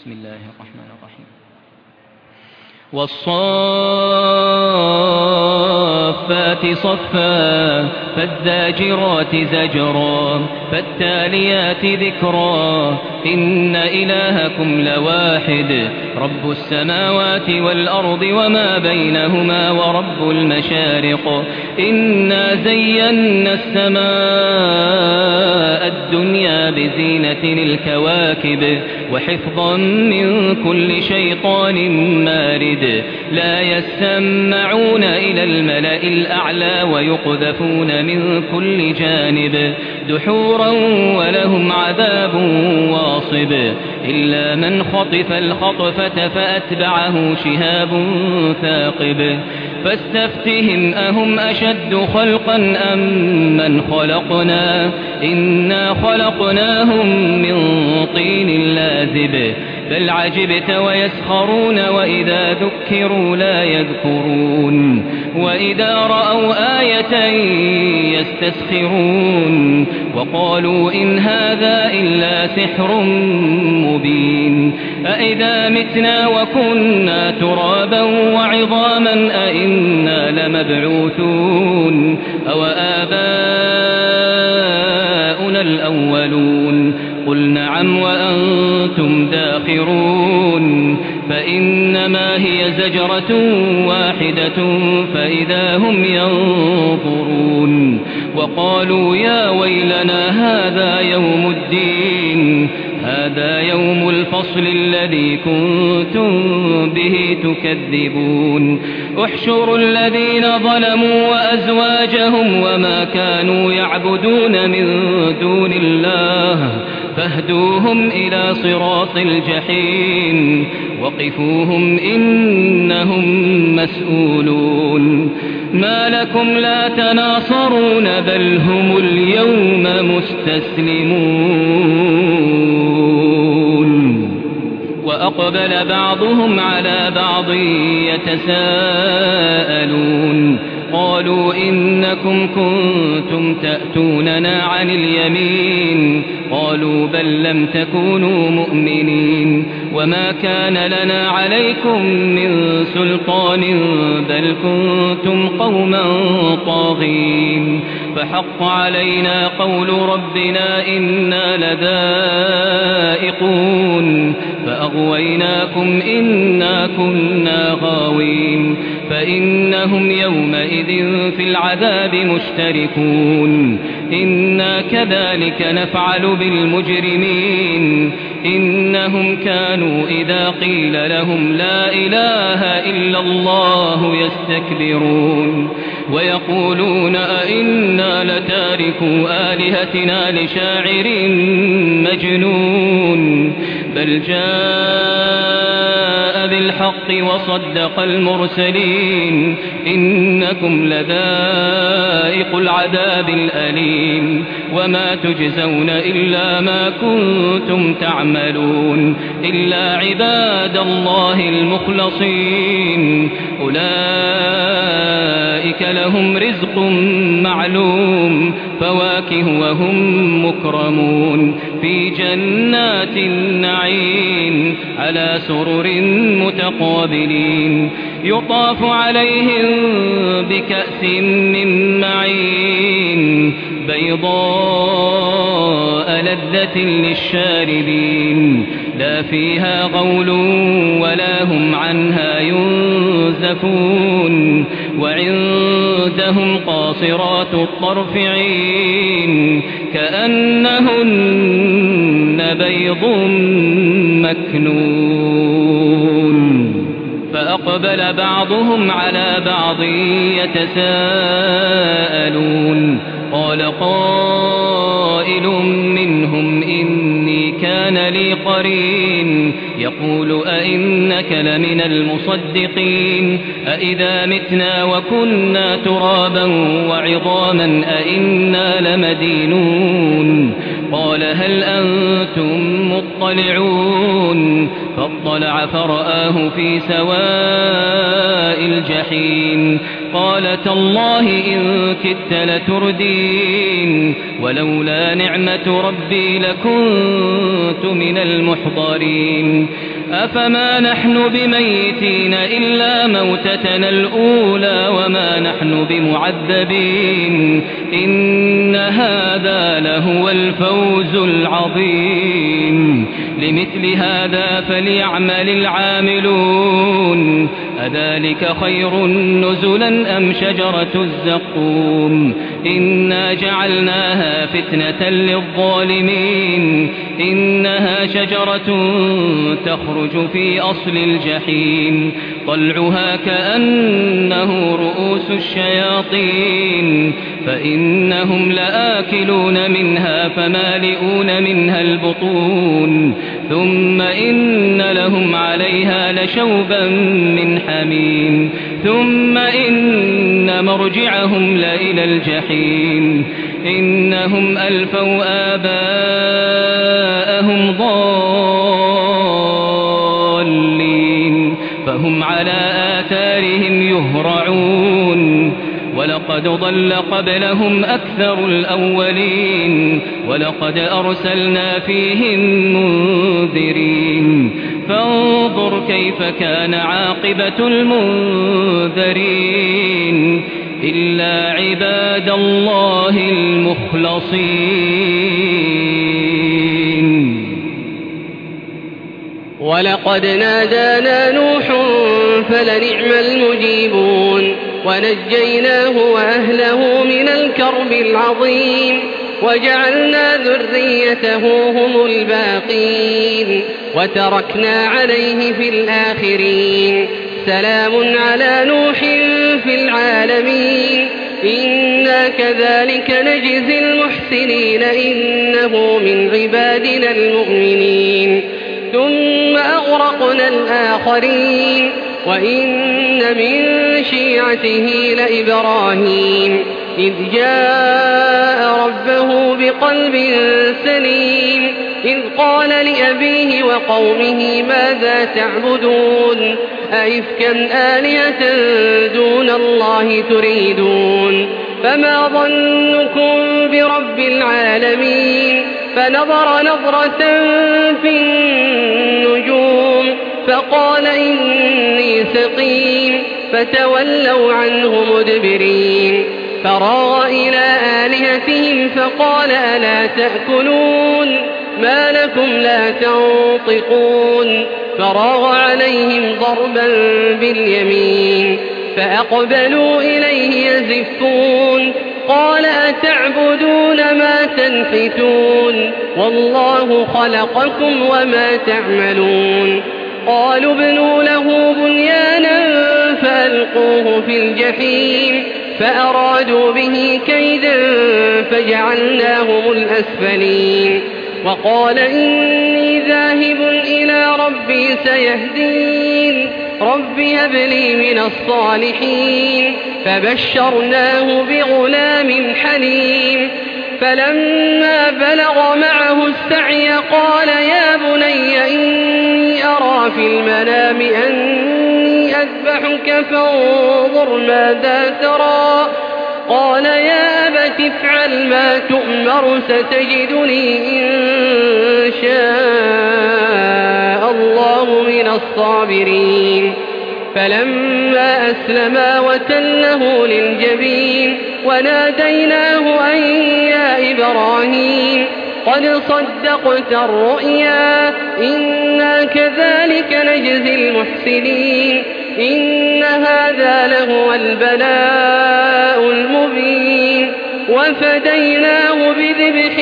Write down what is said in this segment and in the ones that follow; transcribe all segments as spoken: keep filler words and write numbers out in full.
بسم الله الرحمن الرحيم. والصافات صفا فالزاجرات زجرا فالتاليات ذكرا إن إلهكم لواحد رب السماوات والأرض وما بينهما ورب المشارق إنا زينا السماء الدنيا بزينة الكواكب وحفظا من كل شيطان مارد لا يسمعون إلى الملأ الأعلى ويقذفون من كل جانب دحورا ولهم عذاب واصب إلا من خطف الخطفة فأتبعه شهاب ثاقب فاستفتهم أهم أشد خلقا أم من خلقنا إنا خلقناهم من طين لازب بل عجبت ويسخرون وإذا ذكروا لا يذكرون وإذا رأوا آية يستسخرون وقالوا إن هذا إلا سحر مبين أإذا متنا وكنا ترابا وعظاما أإنا لمبعوثون أو آباؤنا الأولون قل نعم وأنتم داخرون فإنما هي زجرة واحدة فإذا هم ينظرون وقالوا يا ويلنا هذا يوم الدين هذا يوم الفصل الذي كنتم به تكذبون احشروا الذين ظلموا وأزواجهم وما كانوا يعبدون من دون الله فاهدوهم إلى صراط الجحيم وقفوهم إنهم مسؤولون ما لكم لا تناصرون بل هم اليوم مستسلمون وأقبل بعضهم على بعض يتساءلون قالوا إنكم كنتم تأتوننا عن اليمين قالوا بل لم تكونوا مؤمنين وما كان لنا عليكم من سلطان بل كنتم قوما طاغين فحق علينا قول ربنا إنا لذائقون فأغويناكم إنا كنا غاوين فإنهم يومئذ في العذاب مشتركون إنا كذلك نفعل بالمجرمين إنهم كانوا إذا قيل لهم لا إله إلا الله يستكبرون ويقولون أئنا لتاركوا آلهتنا لشاعر مجنون بل جاء بالحق وصدق المرسلين إنكم لذائق العذاب الأليم وما تجزون إلا ما كنتم تعملون إلا عباد الله المخلصين أولئك لهم رزق معلوم فواكه وهم مكرمون في جنات النعيم على سرر متقابلين يطاف عليهم بكأس من معين بيضاء لذة للشاربين لا فيها غول ولا هم عنها ينزفون وعندهم قاصرات الطرف عين كأنهن بيض مكنون فأقبل بعضهم على بعض يتساءلون قال قائل منهم إني كان لي قرين يقول أئنك لمن المصدقين أئذا متنا وكنا ترابا وعظاما أئنا لمدينون قال هل أنتم مطلعون فاطلع فرآه في سواء الجحيم قال تالله إن كدت لتردين ولولا نعمة ربي لكنت من المحضرين أفما نحن بميتين إلا موتتنا الأولى وما نحن بمعذبين إن هذا لهو الفوز العظيم لمثل هذا فليعمل العاملون أذلك خير نزلا أم شجرة الزقوم إنا جعلناها فتنة للظالمين إنها شجرة تخرج في أصل الجحيم طلعها كأنه رؤوس الشياطين فإنهم لآكلون منها فمالئون منها البطون ثم إن لهم عليها لشوبا من حميم ثم إن مرجعهم لإلى الجحيم إنهم ألفوا آباءهم ضالين فهم على آثارهم يهرعون ولقد ضل قبلهم أكثر الأولين ولقد أرسلنا فيهم منذرين فانظر كيف كان عاقبة المنذرين إلا عباد الله المخلصين ولقد نادانا نوح فلنعم المجيبون ونجيناه وأهله من الكرب العظيم وجعلنا ذريته هم الباقين وتركنا عليه في الآخرين سلام على نوح في العالمين إنا كذلك نجزي المحسنين إنه من عبادنا المؤمنين ثم أغرقنا الآخرين وإن من شيعته لإبراهيم إذ جاء ربه بقلب سليم إذ قال لأبيه وقومه ماذا تعبدون أئفكا آلهة دون الله تريدون فما ظنكم برب العالمين فنظر نظرة في النجوم فقال إني سقيم فتولوا عنه مدبرين فراغ إلى آلهتهم فقال ألا تأكلون ما لكم لا تنطقون فراغ عليهم ضربا باليمين فأقبلوا إليه يزفون قال أتعبدون ما تنحتون والله خلقكم وما تعملون قالوا ابنوا له بنيانا فألقوه في الجحيم فأرادوا به كيدا فجعلناهم الأسفلين وقال إني ذاهب إلى ربي سيهدين رب هب لي من الصالحين فبشرناه بغلام حليم فلما بلغ معه السعي قال يا بني إني أرى في المنام أني أذبحك فانظر ماذا ترى قال يا أبت افعل ما تؤمر ستجدني إن شاء الله من الصابرين فلما أسلما وتله للجبين وناديناه أن يا إبراهيم قد صدقت الرؤيا إنا كذلك نجزي المحسنين إن هذا لهو البلاء المبين وفديناه بذبح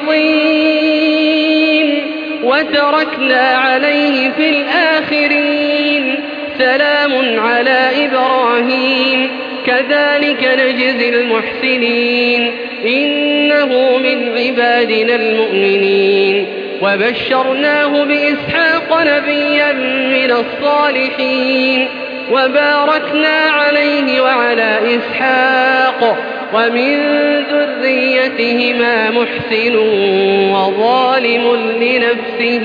عظيم وتركنا عليه في الآخرين سلام على إبراهيم كذلك نجزي المحسنين إنه من عبادنا المؤمنين وبشرناه بإسحاق نبيا من الصالحين وباركنا عليه وعلى إسحاق ومن ذريتهما محسن وظالم لنفسه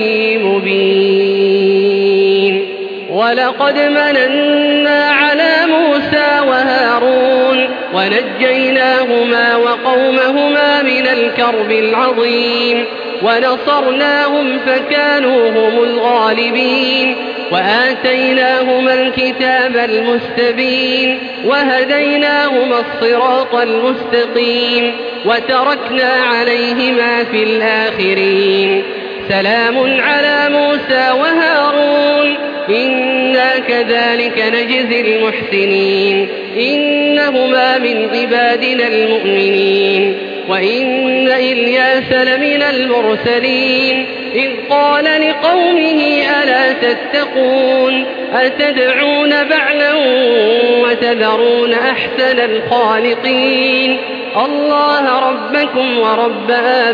مبين ولقد مننا على موسى وهارون ونجيناهما وقومهما من الكرب العظيم ونصرناهم فكانوا هم الغالبين وآتيناهما الكتاب المستبين وهديناهما الصراط المستقيم وتركنا عليهما في الآخرين سلام على موسى وهارون إنا كذلك نجزي المحسنين إنهما من عبادنا المؤمنين وإن إلياس لمن المرسلين إذ قال لقومه ألا تتقون أتدعون بعلا وتذرون أحسن الخالقين الله ربكم ورب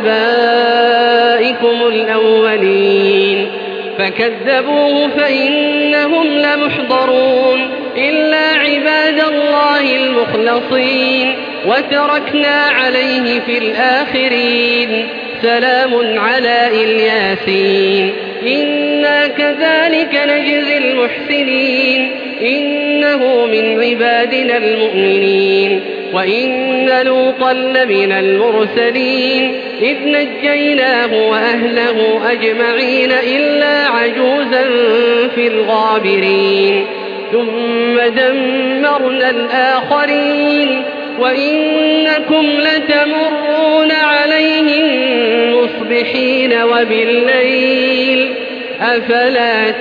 آبائكم الأولين فكذبوه فإنهم لمحضرون إلا عباد الله المخلصين وتركنا عليه في الآخرين سلام على الياسين إنا كذلك نجزي المحسنين إنه من عبادنا المؤمنين وإن لوطا لمن المرسلين إذ نجيناه وأهله أجمعين إلا عجوزا في الغابرين ثم دمرنا الآخرين وإنكم لتمرون عليهم مصبحين وبالليل أفلا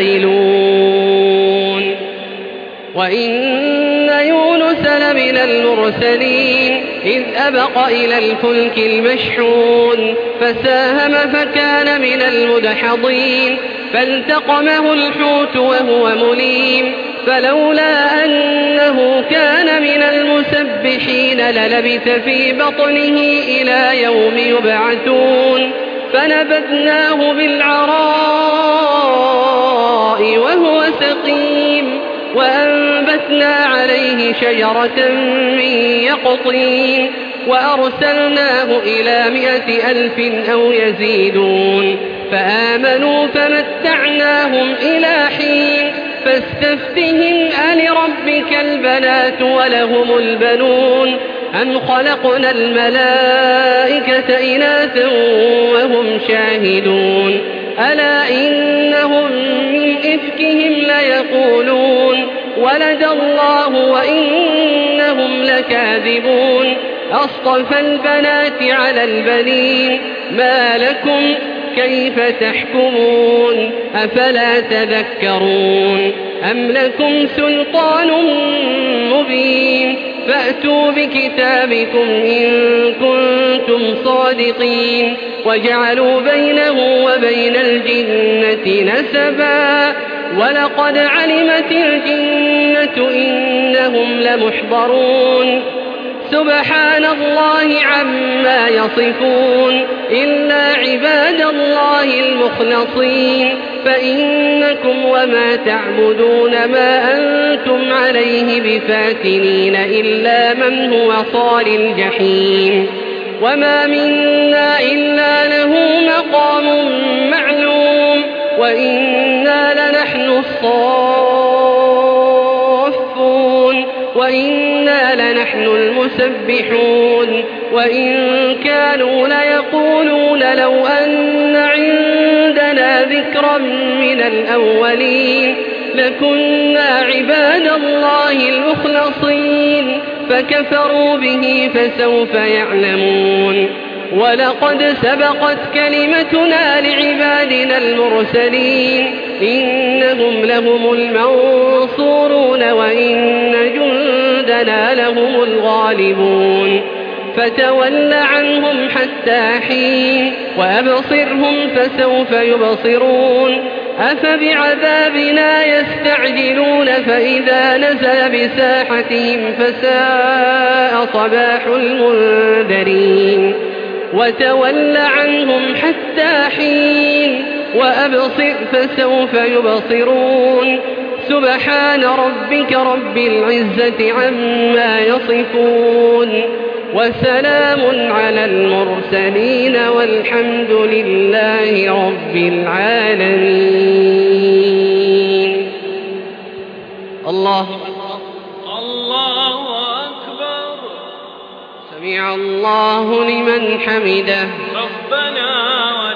تعقلون وإن يونس لمن المرسلين إذ أبق إلى الفلك المشحون فساهم فكان من المدحضين فالتقمه الحوت وهو مليم فلولا أنه كان من المسبحين للبث في بطنه إلى يوم يبعثون فنبذناه بالعراء وهو سقيم وأنبتنا عليه شجرة من يقطين وأرسلناه إلى مائة ألف أو يزيدون فآمنوا فمتعناهم إلى حين فاستفتهم ألربك البنات ولهم البنون أم خلقنا الملائكة إناثا وهم شاهدون ألا إنهم من إفكهم ليقولون ولد الله وإنهم لكاذبون أصطفى البنات على البنين ما لكم كيف تحكمون أفلا تذكرون أم لكم سلطان مبين فأتوا بكتابكم إن كنتم صادقين وجعلوا بينه وبين الجنة نسبا ولقد علمت الجنة إنهم لمحضرون سبحان الله عما يصفون إلا عباد الله المخلصين فإنكم وما تعبدون ما أنتم عليه بفاتنين إلا من هو صال الجحيم وما منا إلا له مقام معلوم وإنا لنحن الصافون وإنا لنحن المسبحون وإن كانوا ليقولون لو أن عندنا ذكرا من الأولين لكنا عباد الله المخلصين فكفروا به فسوف يعلمون ولقد سبقت كلمتنا لعبادنا المرسلين إنهم لهم المنصورون وإن جندنا لهم الغالبون فتول عنهم حتى حين وأبصرهم فسوف يبصرون أفبعذابنا يستعجلون فإذا نزل بساحتهم فساء صباح المنذرين وتول عنهم حتى حين وأبصر فسوف يبصرون سبحان ربك رب العزة عما يصفون وسلام على المرسلين والحمد لله رب العالمين. الله الله أكبر. سمع الله لمن حمده. ربنا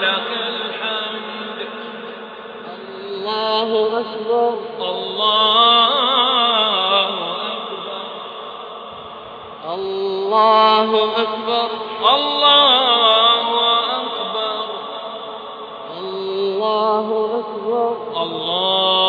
الله أكبر الله أكبر الله أكبر الله أكبر الله